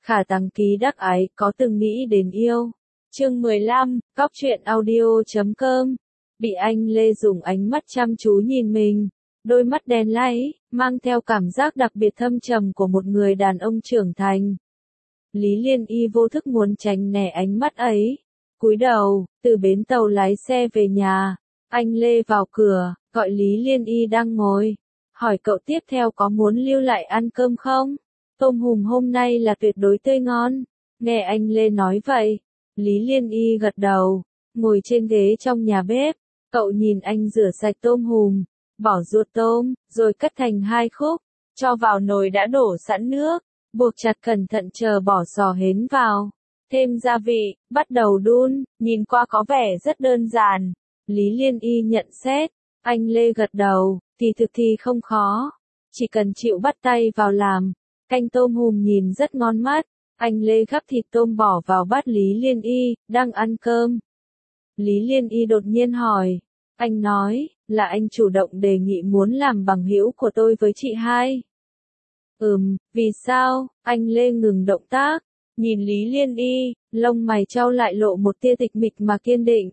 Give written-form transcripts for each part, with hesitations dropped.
Khả Tăng Ký Đắc Ái có từng nghĩ đến yêu. Chương 15, Cóc truyện audio.com. Bị anh Lê dùng ánh mắt chăm chú nhìn mình, đôi mắt đen láy, mang theo cảm giác đặc biệt thâm trầm của một người đàn ông trưởng thành. Lý Liên Y vô thức muốn tránh né ánh mắt ấy, cúi đầu, từ bến tàu lái xe về nhà. Anh Lê vào cửa, gọi Lý Liên Y đang ngồi, hỏi cậu tiếp theo có muốn lưu lại ăn cơm không? Tôm hùm hôm nay là tuyệt đối tươi ngon. Nghe anh Lê nói vậy, Lý Liên Y gật đầu, ngồi trên ghế trong nhà bếp. Cậu nhìn anh rửa sạch tôm hùm, bỏ ruột tôm, rồi cắt thành 2 khúc, cho vào nồi đã đổ sẵn nước, buộc chặt cẩn thận chờ bỏ sò hến vào, thêm gia vị, bắt đầu đun, nhìn qua có vẻ rất đơn giản. Lý Liên Y nhận xét, anh Lê gật đầu, thì thực thì không khó, chỉ cần chịu bắt tay vào làm. Canh tôm hùm nhìn rất ngon mắt, anh Lê gắp thịt tôm bỏ vào bát Lý Liên Y, đang ăn cơm. Lý Liên Y đột nhiên hỏi, anh nói, là anh chủ động đề nghị muốn làm bằng hữu của tôi với chị hai. Vì sao? Anh Lê ngừng động tác, nhìn Lý Liên Y, lông mày chau lại lộ một tia tịch mịch mà kiên định.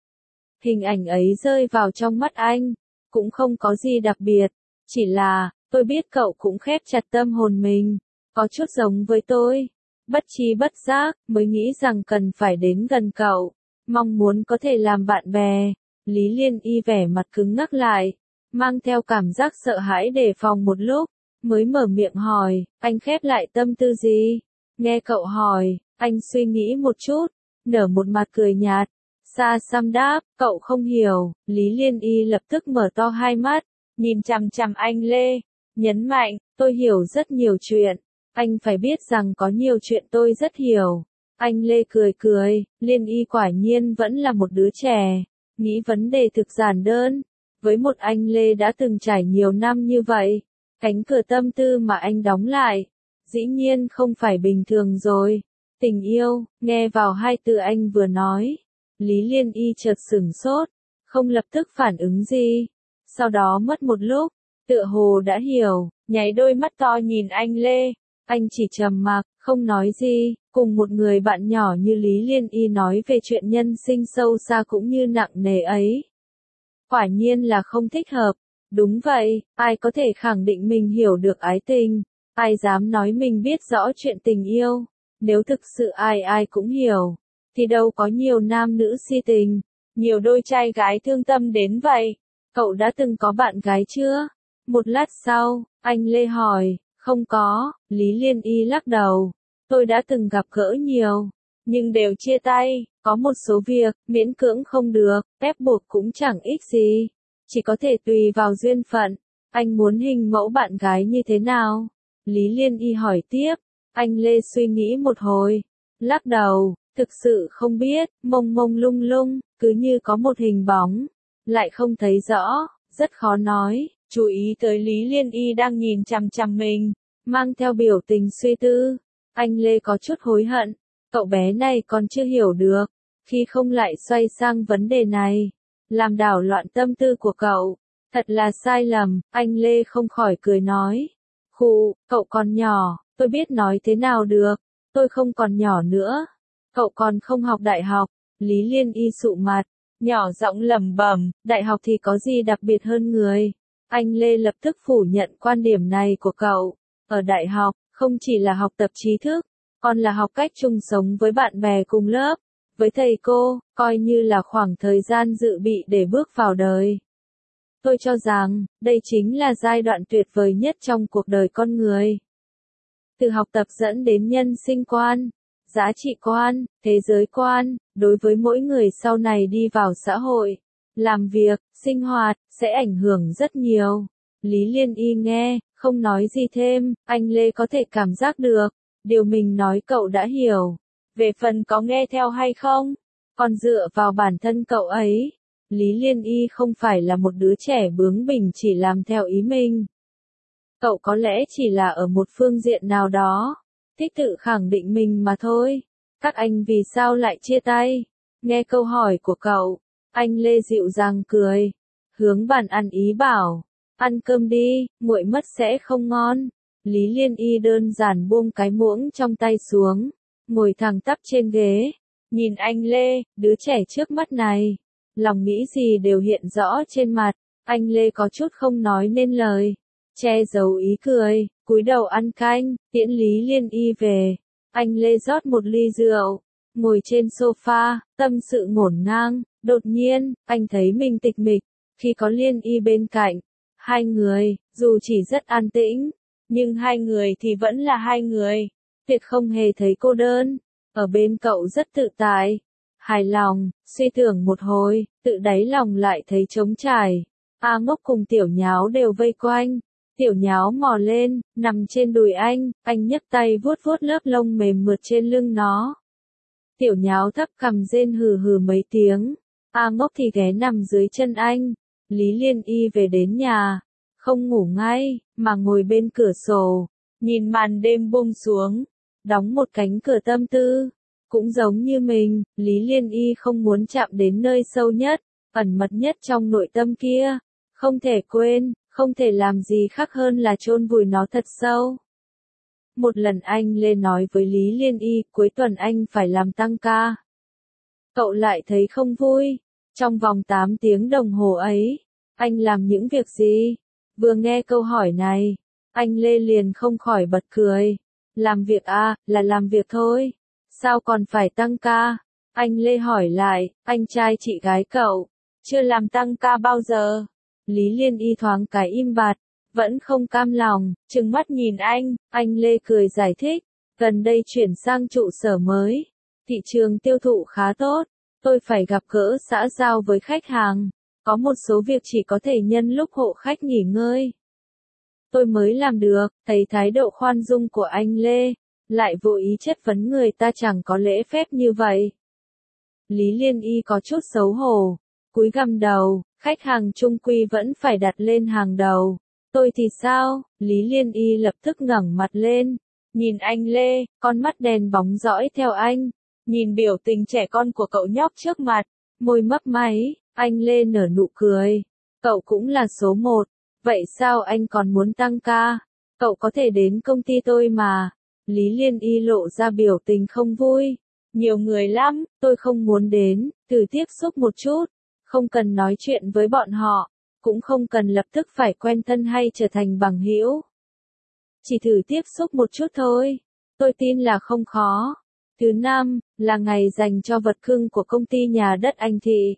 Hình ảnh ấy rơi vào trong mắt anh, cũng không có gì đặc biệt, chỉ là, tôi biết cậu cũng khép chặt tâm hồn mình, có chút giống với tôi. Bất tri bất giác, mới nghĩ rằng cần phải đến gần cậu, mong muốn có thể làm bạn bè. Lý Liên Y vẻ mặt cứng ngắc lại, mang theo cảm giác sợ hãi đề phòng một lúc, mới mở miệng hỏi, anh khép lại tâm tư gì? Nghe cậu hỏi, anh suy nghĩ một chút, nở một mặt cười nhạt. Sa Sam đáp, cậu không hiểu. Lý Liên Y lập tức mở to hai mắt, nhìn chằm chằm anh Lê, nhấn mạnh, tôi hiểu rất nhiều chuyện. Anh phải biết rằng có nhiều chuyện tôi rất hiểu. Anh Lê cười cười, Liên Y quả nhiên vẫn là một đứa trẻ, nghĩ vấn đề thực giản đơn. Với một anh Lê đã từng trải nhiều năm như vậy, cánh cửa tâm tư mà anh đóng lại, dĩ nhiên không phải bình thường rồi. Tình yêu, nghe vào hai từ anh vừa nói, Lý Liên Y chợt sửng sốt, không lập tức phản ứng gì. Sau đó mất một lúc, tựa hồ đã hiểu, nháy đôi mắt to nhìn anh Lê. Anh chỉ trầm mặc, không nói gì, cùng một người bạn nhỏ như Lý Liên Y nói về chuyện nhân sinh sâu xa cũng như nặng nề ấy. Quả nhiên là không thích hợp. Đúng vậy, ai có thể khẳng định mình hiểu được ái tình, ai dám nói mình biết rõ chuyện tình yêu. Nếu thực sự ai ai cũng hiểu, thì đâu có nhiều nam nữ si tình, nhiều đôi trai gái thương tâm đến vậy. Cậu đã từng có bạn gái chưa? Một lát sau, anh Lê hỏi. Không có, Lý Liên Y lắc đầu. Tôi đã từng gặp gỡ nhiều, nhưng đều chia tay, có một số việc, miễn cưỡng không được, ép buộc cũng chẳng ích gì. Chỉ có thể tùy vào duyên phận. Anh muốn hình mẫu bạn gái như thế nào? Lý Liên Y hỏi tiếp. Anh Lê suy nghĩ một hồi, lắc đầu, thực sự không biết, mông mông lung lung, cứ như có một hình bóng, lại không thấy rõ, rất khó nói. Chú ý tới Lý Liên Y đang nhìn chằm chằm mình, mang theo biểu tình suy tư. Anh Lê có chút hối hận, cậu bé này còn chưa hiểu được, khi không lại xoay sang vấn đề này, làm đảo loạn tâm tư của cậu. Thật là sai lầm, anh Lê không khỏi cười nói. Khụ, cậu còn nhỏ, tôi biết nói thế nào được, tôi không còn nhỏ nữa. Cậu còn không học đại học. Lý Liên Y sụ mặt, nhỏ giọng lẩm bẩm, đại học thì có gì đặc biệt hơn người. Anh Lê lập tức phủ nhận quan điểm này của cậu. Ở đại học, không chỉ là học tập trí thức, còn là học cách chung sống với bạn bè cùng lớp, với thầy cô, coi như là khoảng thời gian dự bị để bước vào đời. Tôi cho rằng, đây chính là giai đoạn tuyệt vời nhất trong cuộc đời con người. Từ học tập dẫn đến nhân sinh quan, giá trị quan, thế giới quan, đối với mỗi người sau này đi vào xã hội, làm việc, sinh hoạt, sẽ ảnh hưởng rất nhiều. Lý Liên Y nghe, không nói gì thêm, anh Lê có thể cảm giác được, điều mình nói cậu đã hiểu. Về phần có nghe theo hay không, còn dựa vào bản thân cậu ấy. Lý Liên Y không phải là một đứa trẻ bướng bỉnh chỉ làm theo ý mình. Cậu có lẽ chỉ là ở một phương diện nào đó, thích tự khẳng định mình mà thôi. Các anh vì sao lại chia tay? Nghe câu hỏi của cậu, anh Lê dịu dàng cười, hướng bàn ăn ý bảo, ăn cơm đi, nguội mất sẽ không ngon. Lý Liên Y đơn giản buông cái muỗng trong tay xuống, ngồi thẳng tắp trên ghế, nhìn anh Lê, đứa trẻ trước mắt này. Lòng nghĩ gì đều hiện rõ trên mặt, anh Lê có chút không nói nên lời, che giấu ý cười, cúi đầu ăn canh, tiễn Lý Liên Y về. Anh Lê rót một ly rượu, ngồi trên sofa, tâm sự ngổn ngang, đột nhiên, anh thấy mình tịch mịch, khi có Liên Y bên cạnh. Hai người, dù chỉ rất an tĩnh, nhưng hai người thì vẫn là hai người, tuyệt không hề thấy cô đơn, ở bên cậu rất tự tại, hài lòng, suy tưởng một hồi, tự đáy lòng lại thấy trống trải. A Ngốc cùng Tiểu Nháo đều vây quanh, Tiểu Nháo mò lên, nằm trên đùi anh nhấc tay vuốt vuốt lớp lông mềm mượt trên lưng nó. Tiểu Nháo thấp cằm rên hừ hừ mấy tiếng, A Ngốc thì ghé nằm dưới chân anh. Lý Liên Y về đến nhà, không ngủ ngay, mà ngồi bên cửa sổ, nhìn màn đêm buông xuống, đóng một cánh cửa tâm tư. Cũng giống như mình, Lý Liên Y không muốn chạm đến nơi sâu nhất, ẩn mật nhất trong nội tâm kia, không thể quên, không thể làm gì khác hơn là chôn vùi nó thật sâu. Một lần anh Lê nói với Lý Liên Y, cuối tuần anh phải làm tăng ca. Cậu lại thấy không vui, trong vòng 8 tiếng đồng hồ ấy, anh làm những việc gì? Vừa nghe câu hỏi này, anh Lê liền không khỏi bật cười. Làm việc à, là làm việc thôi. Sao còn phải tăng ca? Anh Lê hỏi lại, anh trai chị gái cậu, chưa làm tăng ca bao giờ. Lý Liên Y thoáng cái im bặt, vẫn không cam lòng, trừng mắt nhìn anh Lê cười giải thích, gần đây chuyển sang trụ sở mới, thị trường tiêu thụ khá tốt, tôi phải gặp gỡ xã giao với khách hàng, có một số việc chỉ có thể nhân lúc hộ khách nghỉ ngơi. Tôi mới làm được, thấy thái độ khoan dung của anh Lê, lại vô ý chất vấn người ta chẳng có lễ phép như vậy. Lý Liên Y có chút xấu hổ, cúi gằm đầu, khách hàng chung quy vẫn phải đặt lên hàng đầu. Tôi thì sao? Lý Liên Y lập tức ngẩng mặt lên, nhìn anh Lê, con mắt đèn bóng dõi theo anh, nhìn biểu tình trẻ con của cậu nhóc trước mặt, môi mấp máy, anh Lê nở nụ cười. Cậu cũng là số một, vậy sao anh còn muốn tăng ca? Cậu có thể đến công ty tôi mà. Lý Liên Y lộ ra biểu tình không vui. Nhiều người lắm, tôi không muốn đến, thử tiếp xúc một chút, không cần nói chuyện với bọn họ, cũng không cần lập tức phải quen thân hay trở thành bằng hữu. Chỉ thử tiếp xúc một chút thôi, tôi tin là không khó. Thứ năm, là ngày dành cho vật cưng của công ty nhà đất anh Thị.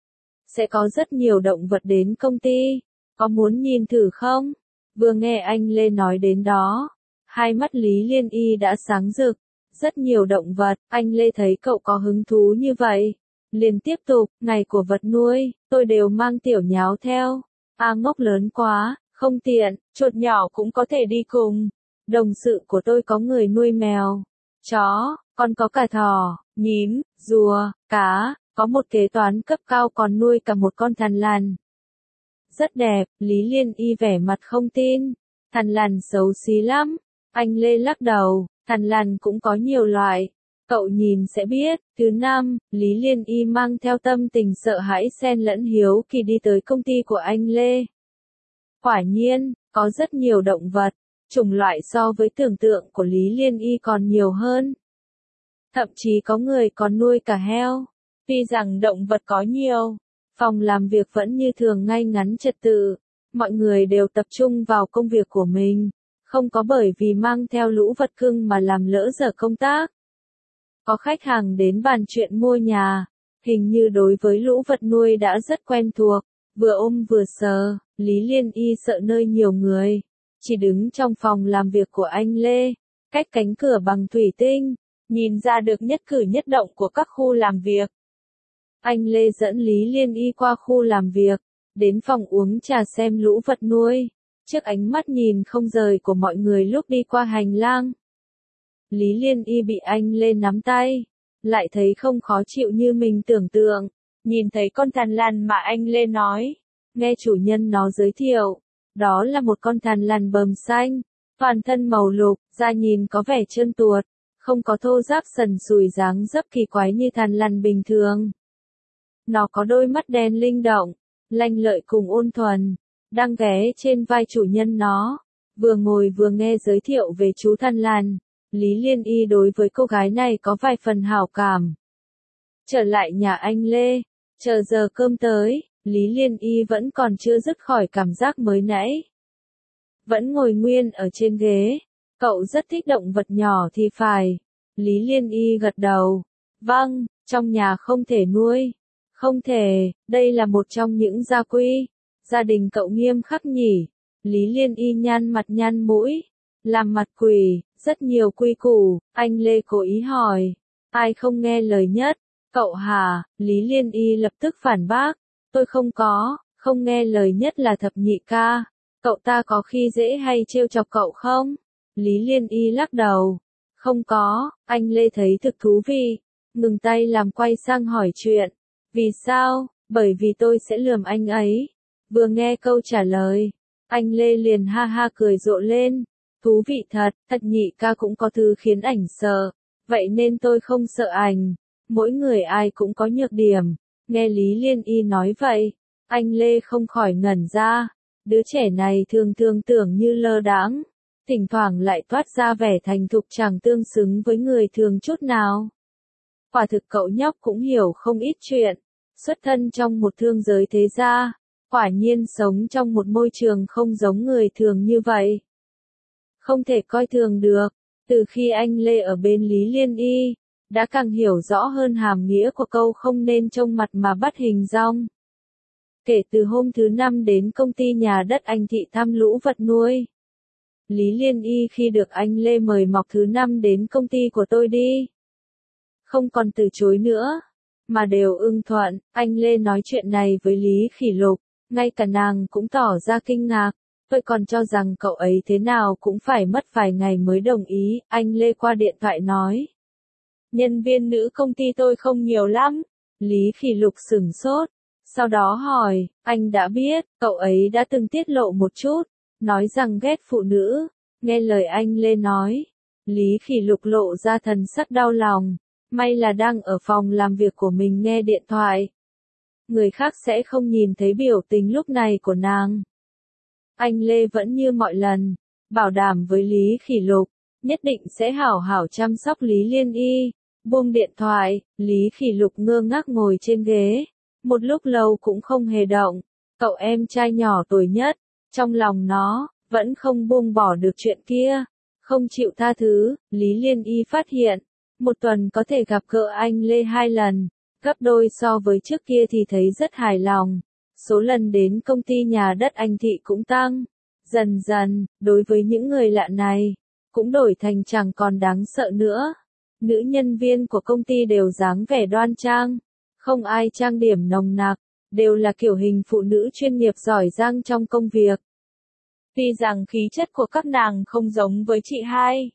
Sẽ có rất nhiều động vật đến công ty, có muốn nhìn thử không? Vừa nghe anh Lê nói đến đó, hai mắt Lý Liên Y đã sáng rực. Rất nhiều động vật, anh Lê thấy cậu có hứng thú như vậy. Liền tiếp tục, ngày của vật nuôi, tôi đều mang Tiểu Nháo theo. A Ngốc lớn quá, không tiện, chuột nhỏ cũng có thể đi cùng. Đồng sự của tôi có người nuôi mèo, chó, còn có cả thỏ, nhím, rùa, cá, có một kế toán cấp cao còn nuôi cả một con thằn lằn. Rất đẹp, Lý Liên Y vẻ mặt không tin. Thằn lằn xấu xí lắm. Anh Lê lắc đầu, thằn lằn cũng có nhiều loại. Cậu nhìn sẽ biết. Thứ năm, Lý Liên Y mang theo tâm tình sợ hãi xen lẫn hiếu kỳ đi tới công ty của anh Lê. Quả nhiên, có rất nhiều động vật, chủng loại so với tưởng tượng của Lý Liên Y còn nhiều hơn. Thậm chí có người còn nuôi cả heo. Tuy rằng động vật có nhiều, phòng làm việc vẫn như thường ngay ngắn trật tự, mọi người đều tập trung vào công việc của mình, không có bởi vì mang theo lũ vật cưng mà làm lỡ giờ công tác. Có khách hàng đến bàn chuyện mua nhà, hình như đối với lũ vật nuôi đã rất quen thuộc, vừa ôm vừa sờ. Lý Liên Y sợ nơi nhiều người, chỉ đứng trong phòng làm việc của anh Lê, cách cánh cửa bằng thủy tinh, nhìn ra được nhất cử nhất động của các khu làm việc. Anh Lê dẫn Lý Liên Y qua khu làm việc, đến phòng uống trà xem lũ vật nuôi, trước ánh mắt nhìn không rời của mọi người lúc đi qua hành lang. Lý Liên Y bị anh Lê nắm tay, lại thấy không khó chịu như mình tưởng tượng, nhìn thấy con thằn lằn mà anh Lê nói, nghe chủ nhân nó giới thiệu, đó là một con thằn lằn bờm xanh, toàn thân màu lục, da nhìn có vẻ trơn tuột, không có thô ráp sần sùi dáng dấp kỳ quái như thằn lằn bình thường. Nó có đôi mắt đen linh động, lanh lợi cùng ôn thuần, đang ghé trên vai chủ nhân nó, Vừa ngồi vừa nghe giới thiệu về chú Thanh Lan, Lý Liên Y đối với cô gái này có vài phần hảo cảm. Trở lại nhà anh Lê, chờ giờ cơm tới, Lý Liên Y vẫn còn chưa dứt khỏi cảm giác mới nãy. Vẫn ngồi nguyên ở trên ghế, cậu rất thích động vật nhỏ thì phải. Lý Liên Y gật đầu. Vâng, trong nhà không thể nuôi. Không thể, đây là một trong những gia quy. Gia đình cậu nghiêm khắc nhỉ. Lý Liên Y nhăn mặt nhăn mũi. Làm mặt quỷ, rất nhiều quy củ. Anh Lê cố ý hỏi. Ai không nghe lời nhất? Cậu hả? Lý Liên Y lập tức phản bác. Tôi không nghe lời nhất là thập nhị ca. Cậu ta có khi dễ hay trêu chọc cậu không? Lý Liên Y lắc đầu. Không có, anh Lê thấy thực thú vị. Ngừng tay làm quay sang hỏi chuyện. Vì sao? Bởi vì tôi sẽ lườm anh ấy. Vừa nghe câu trả lời, anh Lê liền ha ha cười rộ lên. Thú vị thật, thập nhị ca cũng có thứ khiến ảnh sợ. Vậy nên tôi không sợ ảnh. Mỗi người ai cũng có nhược điểm. Nghe Lý Liên Y nói vậy, anh Lê không khỏi ngẩn ra. Đứa trẻ này thường thường tưởng như lơ đãng, thỉnh thoảng lại toát ra vẻ thành thục chẳng tương xứng với người thường chút nào. Quả thực cậu nhóc cũng hiểu không ít chuyện, xuất thân trong một thương giới thế gia, quả nhiên sống trong một môi trường không giống người thường như vậy. Không thể coi thường được, từ khi anh Lê ở bên Lý Liên Y, đã càng hiểu rõ hơn hàm nghĩa của câu không nên trông mặt mà bắt hình dong. Kể từ hôm thứ 5 đến công ty nhà đất anh Thị thăm lũ vật nuôi, Lý Liên Y khi được anh Lê mời mọc thứ 5 đến công ty của tôi đi, không còn từ chối nữa, mà đều ưng thuận. Anh Lê nói chuyện này với Lý Khỉ Lục, ngay cả nàng cũng tỏ ra kinh ngạc. Tôi còn cho rằng cậu ấy thế nào cũng phải mất vài ngày mới đồng ý. Anh Lê qua điện thoại nói. Nhân viên nữ công ty tôi không nhiều lắm. Lý Khỉ Lục sửng sốt. Sau đó hỏi, anh đã biết, cậu ấy đã từng tiết lộ một chút, nói rằng ghét phụ nữ. Nghe lời anh Lê nói, Lý Khỉ Lục lộ ra thần sắc đau lòng. May là đang ở phòng làm việc của mình nghe điện thoại. Người khác sẽ không nhìn thấy biểu tình lúc này của nàng. Anh Lê vẫn như mọi lần, bảo đảm với Lý Khỉ Lục, nhất định sẽ hảo hảo chăm sóc Lý Liên Y. Buông điện thoại, Lý Khỉ Lục ngơ ngác ngồi trên ghế, một lúc lâu cũng không hề động. Cậu em trai nhỏ tuổi nhất, trong lòng nó, vẫn không buông bỏ được chuyện kia, không chịu tha thứ. Lý Liên Y phát hiện, một tuần có thể gặp gỡ anh Lê 2 lần, gấp đôi so với trước kia thì thấy rất hài lòng. Số lần đến công ty nhà đất anh Thị cũng tăng. Dần dần, đối với những người lạ này, cũng đổi thành chẳng còn đáng sợ nữa. Nữ nhân viên của công ty đều dáng vẻ đoan trang, không ai trang điểm nồng nặc, đều là kiểu hình phụ nữ chuyên nghiệp giỏi giang trong công việc. Tuy rằng khí chất của các nàng không giống với chị hai,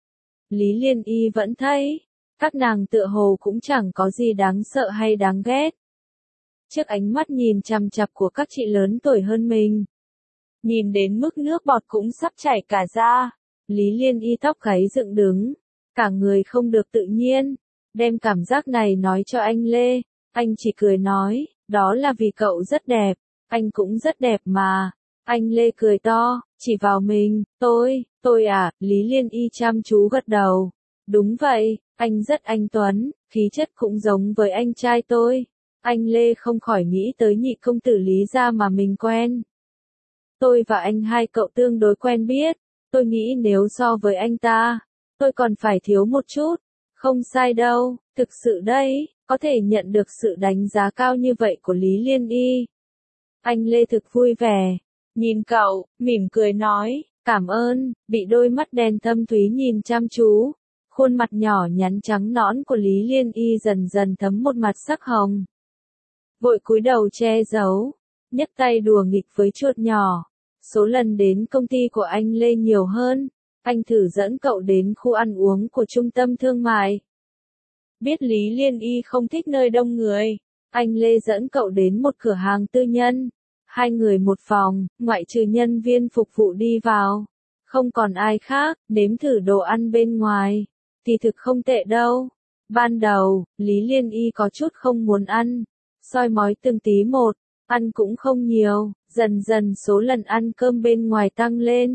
Lý Liên Y vẫn thấy, các nàng tựa hồ cũng chẳng có gì đáng sợ hay đáng ghét. Trước ánh mắt nhìn chằm chằm của các chị lớn tuổi hơn mình, nhìn đến mức nước bọt cũng sắp chảy cả ra, Lý Liên Y tóc gáy dựng đứng, cả người không được tự nhiên, đem cảm giác này nói cho anh Lê, anh chỉ cười nói, đó là vì cậu rất đẹp, anh cũng rất đẹp mà. Anh Lê cười to, chỉ vào mình, tôi à, Lý Liên Y chăm chú gật đầu. Đúng vậy, anh rất anh tuấn, khí chất cũng giống với anh trai tôi. Anh Lê không khỏi nghĩ tới nhị công tử Lý gia mà mình quen. Tôi và anh hai cậu tương đối quen biết, tôi nghĩ nếu so với anh ta, tôi còn phải thiếu một chút. Không sai đâu, thực sự đấy, có thể nhận được sự đánh giá cao như vậy của Lý Liên Y. Anh Lê thực vui vẻ, nhìn cậu, mỉm cười nói, cảm ơn. Bị đôi mắt đen thâm thúy nhìn chăm chú, khuôn mặt nhỏ nhắn trắng nõn của Lý Liên Y dần dần thấm một mặt sắc hồng. Vội cúi đầu che giấu, nhấc tay đùa nghịch với chuột nhỏ. Số lần đến công ty của anh Lê nhiều hơn, anh thử dẫn cậu đến khu ăn uống của trung tâm thương mại. Biết Lý Liên Y không thích nơi đông người, anh Lê dẫn cậu đến một cửa hàng tư nhân. 2 người một phòng, ngoại trừ nhân viên phục vụ đi vào, không còn ai khác. Nếm thử đồ ăn bên ngoài, thì thực không tệ đâu. Ban đầu, Lý Liên Y có chút không muốn ăn, soi mói từng tí một, ăn cũng không nhiều. Dần dần số lần ăn cơm bên ngoài tăng lên,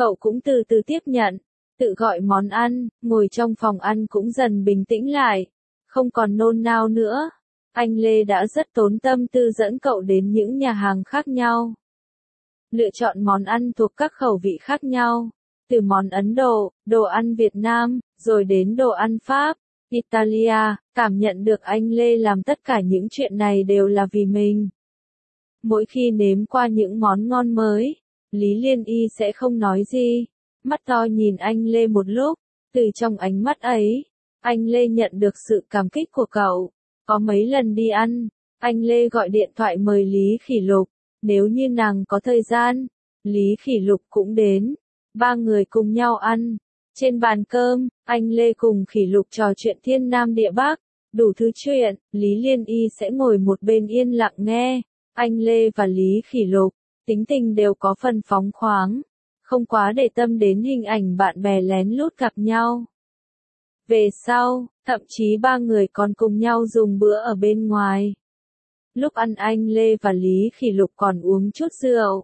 cậu cũng từ từ tiếp nhận, tự gọi món ăn, ngồi trong phòng ăn cũng dần bình tĩnh lại, không còn nôn nao nữa. Anh Lê đã rất tốn tâm tư dẫn cậu đến những nhà hàng khác nhau, lựa chọn món ăn thuộc các khẩu vị khác nhau, từ món Ấn Độ, đồ ăn Việt Nam, rồi đến đồ ăn Pháp, Italia. Cảm nhận được anh Lê làm tất cả những chuyện này đều là vì mình. Mỗi khi nếm qua những món ngon mới, Lý Liên Y sẽ không nói gì, mắt to nhìn anh Lê một lúc, từ trong ánh mắt ấy, anh Lê nhận được sự cảm kích của cậu. Có mấy lần đi ăn, anh Lê gọi điện thoại mời Lý Khỉ Lục, nếu như nàng có thời gian, Lý Khỉ Lục cũng đến, ba người cùng nhau ăn. Trên bàn cơm, anh Lê cùng Khỉ Lục trò chuyện thiên nam địa bắc, đủ thứ chuyện, Lý Liên Y sẽ ngồi một bên yên lặng nghe. Anh Lê và Lý Khỉ Lục, tính tình đều có phần phóng khoáng, không quá để tâm đến hình ảnh bạn bè lén lút gặp nhau. Về sau, thậm chí ba người còn cùng nhau dùng bữa ở bên ngoài. Lúc ăn anh Lê và Lý Khỉ Lục còn uống chút rượu,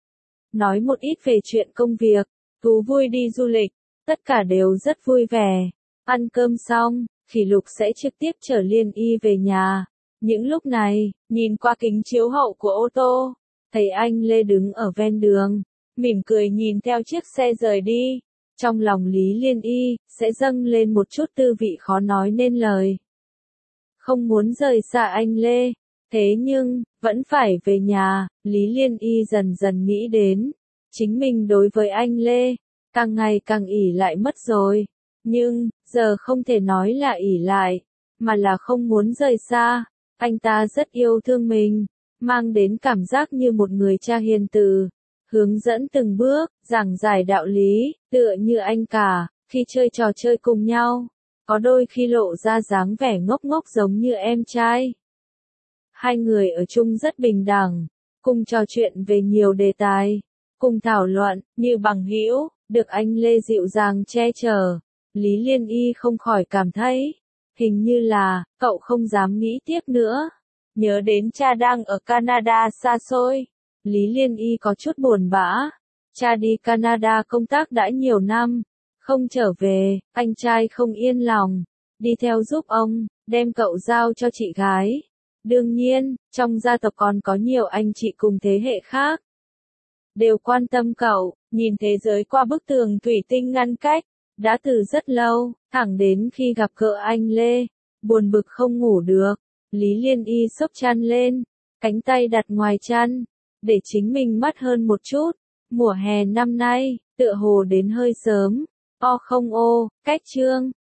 nói một ít về chuyện công việc, thú vui đi du lịch, tất cả đều rất vui vẻ. Ăn cơm xong, Khỉ Lục sẽ trực tiếp chở Liên Y về nhà. Những lúc này, nhìn qua kính chiếu hậu của ô tô, thấy anh Lê đứng ở ven đường, mỉm cười nhìn theo chiếc xe rời đi. Trong lòng Lý Liên Y, sẽ dâng lên một chút tư vị khó nói nên lời. Không muốn rời xa anh Lê, thế nhưng, vẫn phải về nhà, Lý Liên Y dần dần nghĩ đến. Chính mình đối với anh Lê, càng ngày càng ỷ lại mất rồi. Nhưng, giờ không thể nói là ỷ lại, mà là không muốn rời xa. Anh ta rất yêu thương mình, mang đến cảm giác như một người cha hiền từ, hướng dẫn từng bước, giảng giải đạo lý, tựa như anh cả, khi chơi trò chơi cùng nhau, có đôi khi lộ ra dáng vẻ ngốc ngốc giống như em trai. Hai người ở chung rất bình đẳng, cùng trò chuyện về nhiều đề tài, cùng thảo luận, như bằng hữu, được anh Lê dịu dàng che chở. Lý Liên Y không khỏi cảm thấy, hình như là, cậu không dám nghĩ tiếp nữa. Nhớ đến cha đang ở Canada xa xôi, Lý Liên Y có chút buồn bã. Cha đi Canada công tác đã nhiều năm, không trở về, anh trai không yên lòng, đi theo giúp ông, đem cậu giao cho chị gái. Đương nhiên, trong gia tộc còn có nhiều anh chị cùng thế hệ khác, đều quan tâm cậu, nhìn thế giới qua bức tường thủy tinh ngăn cách, đã từ rất lâu, thẳng đến khi gặp gỡ anh Lê, buồn bực không ngủ được, Lý Liên Y xốc chăn lên, cánh tay đặt ngoài chăn, để chính mình mát hơn một chút. Mùa hè năm nay, tựa hồ đến hơi sớm, o không ô, cách chương.